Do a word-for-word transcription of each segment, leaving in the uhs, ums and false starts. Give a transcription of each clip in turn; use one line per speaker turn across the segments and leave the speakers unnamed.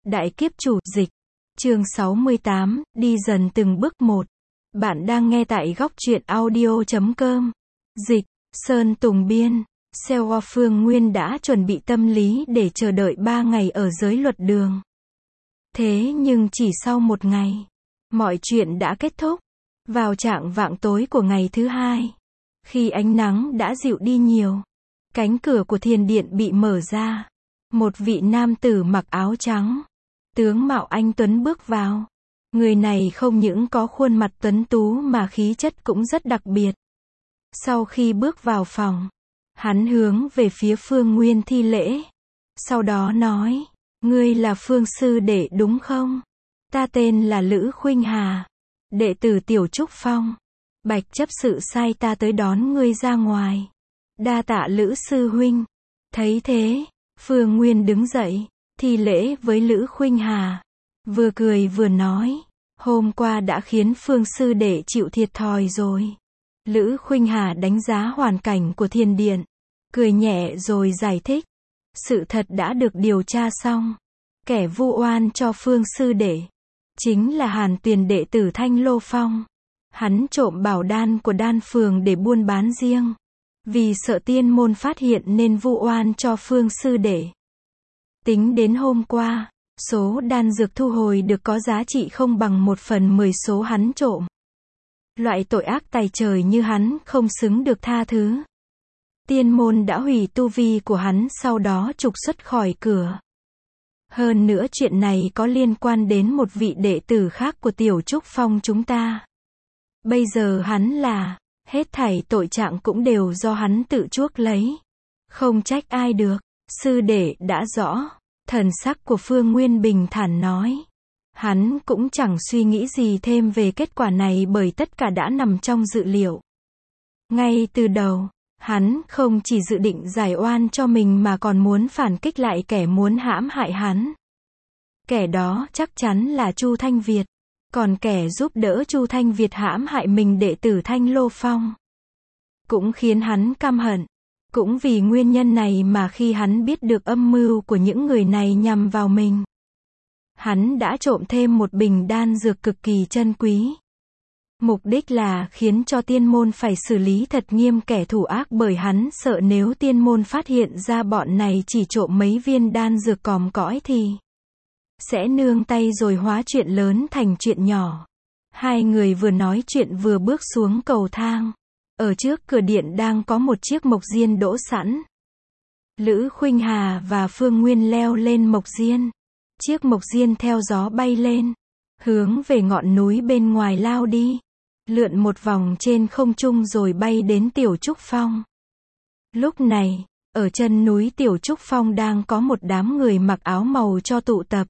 Đại kiếp chủ dịch. Chương sáu mươi tám, đi dần từng bước một. Bạn đang nghe tại góc truyện audio chấm com. Dịch, Sơn Tùng Biên. Seo Phương Nguyên đã chuẩn bị tâm lý để chờ đợi ba ngày ở giới luật đường. Thế nhưng chỉ sau một ngày, mọi chuyện đã kết thúc. Vào chạng vạng tối của ngày thứ hai, khi ánh nắng đã dịu đi nhiều, cánh cửa của thiền điện bị mở ra. Một vị nam tử mặc áo trắng, tướng mạo anh tuấn bước vào. Người này không những có khuôn mặt tuấn tú mà khí chất cũng rất đặc biệt. Sau khi bước vào phòng, hắn hướng về phía Phương Nguyên thi lễ. Sau đó nói, ngươi là Phương sư đệ đúng không? Ta tên là Lữ Khuynh Hà, đệ tử Tiểu Trúc Phong. Bạch chấp sự sai ta tới đón ngươi ra ngoài. Đa tạ Lữ sư huynh. Thấy thế, Phương Nguyên đứng dậy, thi lễ với Lữ Khuynh Hà. Vừa cười vừa nói, hôm qua đã khiến Phương sư đệ chịu thiệt thòi rồi. Lữ Khuynh Hà đánh giá hoàn cảnh của thiền điện, cười nhẹ rồi giải thích. Sự thật đã được điều tra xong. Kẻ vu oan cho Phương sư đệ chính là Hàn Tuyền đệ tử Thanh Lô Phong. Hắn trộm bảo đan của đan phường để buôn bán riêng. Vì sợ tiên môn phát hiện nên vu oan cho Phương sư đệ. Tính đến hôm qua, số đan dược thu hồi được có giá trị không bằng một phần mười số hắn trộm. Loại tội ác tày trời như hắn không xứng được tha thứ. Tiên môn đã hủy tu vi của hắn, sau đó trục xuất khỏi cửa. Hơn nữa chuyện này có liên quan đến một vị đệ tử khác của Tiểu Trúc Phong chúng ta. Bây giờ hắn là, hết thảy tội trạng cũng đều do hắn tự chuốc lấy. Không trách ai được. Sư đệ đã rõ. Thần sắc của Phương Nguyên bình thản nói. Hắn cũng chẳng suy nghĩ gì thêm về kết quả này bởi tất cả đã nằm trong dự liệu. Ngay từ đầu, hắn không chỉ dự định giải oan cho mình mà còn muốn phản kích lại kẻ muốn hãm hại hắn. Kẻ đó chắc chắn là Chu Thanh Việt. Còn kẻ giúp đỡ Chu Thanh Việt hãm hại mình đệ tử Thanh Lô Phong cũng khiến hắn căm hận. Cũng vì nguyên nhân này mà khi hắn biết được âm mưu của những người này nhằm vào mình, hắn đã trộm thêm một bình đan dược cực kỳ chân quý. Mục đích là khiến cho tiên môn phải xử lý thật nghiêm kẻ thủ ác, bởi hắn sợ nếu tiên môn phát hiện ra bọn này chỉ trộm mấy viên đan dược còm cõi thì sẽ nương tay rồi hóa chuyện lớn thành chuyện nhỏ. Hai người vừa nói chuyện vừa bước xuống cầu thang. Ở trước cửa điện đang có một chiếc mộc diên đỗ sẵn. Lữ Khuynh Hà và Phương Nguyên leo lên mộc diên. Chiếc mộc diên theo gió bay lên, hướng về ngọn núi bên ngoài lao đi. Lượn một vòng trên không trung rồi bay đến Tiểu Trúc Phong. Lúc này, ở chân núi Tiểu Trúc Phong đang có một đám người mặc áo màu cho tụ tập.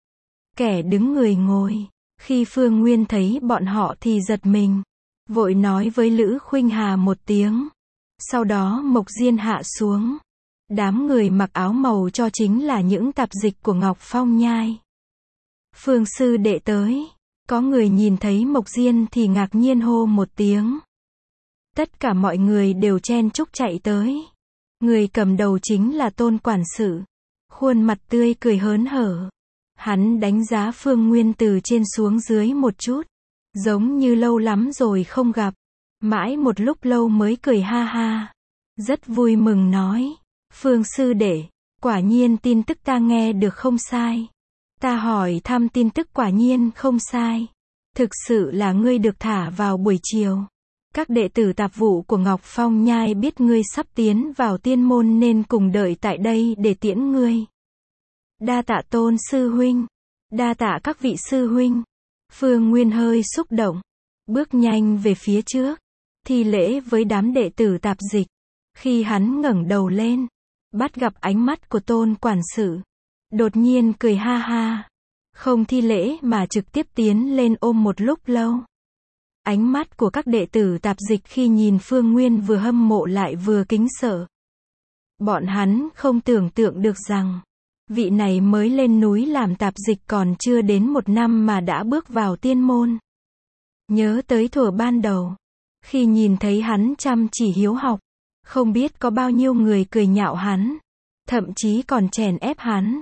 Kẻ đứng người ngồi. Khi Phương Nguyên thấy bọn họ thì giật mình, vội nói với Lữ Khuynh Hà một tiếng. Sau đó mộc diên hạ xuống. Đám người mặc áo màu cho chính là những tạp dịch của Ngọc Phong Nhai. Phương sư đệ tới. Có người nhìn thấy mộc diên thì ngạc nhiên hô một tiếng. Tất cả mọi người đều chen chúc chạy tới. Người cầm đầu chính là Tôn quản sự. Khuôn mặt tươi cười hớn hở. Hắn đánh giá Phương Nguyên từ trên xuống dưới một chút. Giống như lâu lắm rồi không gặp. Mãi một lúc lâu mới cười ha ha. Rất vui mừng nói. Phương sư đệ, quả nhiên tin tức ta nghe được không sai. Ta hỏi thăm tin tức quả nhiên không sai. Thực sự là ngươi được thả vào buổi chiều. Các đệ tử tạp vụ của Ngọc Phong Nhai biết ngươi sắp tiến vào tiên môn nên cùng đợi tại đây để tiễn ngươi. Đa tạ Tôn sư huynh. Đa tạ các vị sư huynh. Phương Nguyên hơi xúc động, bước nhanh về phía trước, thi lễ với đám đệ tử tạp dịch. Khi hắn ngẩng đầu lên, bắt gặp ánh mắt của Tôn quản sự, đột nhiên cười ha ha, không thi lễ mà trực tiếp tiến lên ôm một lúc lâu. Ánh mắt của các đệ tử tạp dịch khi nhìn Phương Nguyên vừa hâm mộ lại vừa kính sợ. Bọn hắn không tưởng tượng được rằng vị này mới lên núi làm tạp dịch còn chưa đến một năm mà đã bước vào tiên môn. Nhớ tới thuở ban đầu, khi nhìn thấy hắn chăm chỉ hiếu học, không biết có bao nhiêu người cười nhạo hắn, thậm chí còn chèn ép hắn.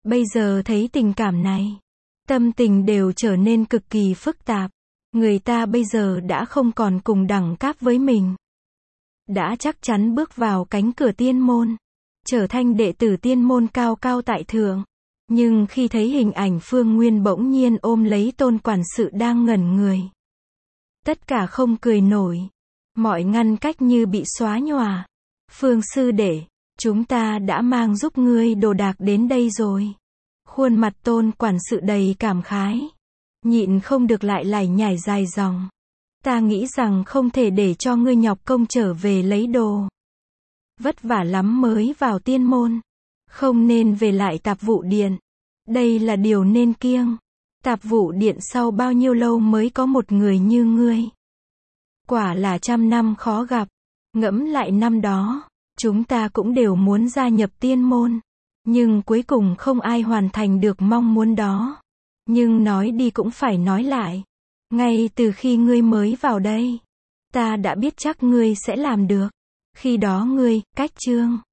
Bây giờ thấy tình cảm này, tâm tình đều trở nên cực kỳ phức tạp. Người ta bây giờ đã không còn cùng đẳng cấp với mình. Đã chắc chắn bước vào cánh cửa tiên môn, trở thành đệ tử tiên môn cao cao tại thượng. Nhưng khi thấy hình ảnh Phương Nguyên bỗng nhiên ôm lấy Tôn quản sự đang ngẩn người. Tất cả không cười nổi. Mọi ngăn cách như bị xóa nhòa. Phương sư đệ, chúng ta đã mang giúp ngươi đồ đạc đến đây rồi. Khuôn mặt Tôn quản sự đầy cảm khái. Nhịn không được lại lải nhải dài dòng. Ta nghĩ rằng không thể để cho ngươi nhọc công trở về lấy đồ. Vất vả lắm mới vào tiên môn. Không nên về lại tạp vụ điện. Đây là điều nên kiêng. Tạp vụ điện sau bao nhiêu lâu mới có một người như ngươi. Quả là trăm năm khó gặp. Ngẫm lại năm đó, chúng ta cũng đều muốn gia nhập tiên môn. Nhưng cuối cùng không ai hoàn thành được mong muốn đó. Nhưng nói đi cũng phải nói lại. Ngay từ khi ngươi mới vào đây, ta đã biết chắc ngươi sẽ làm được. Khi đó ngươi, cách chương.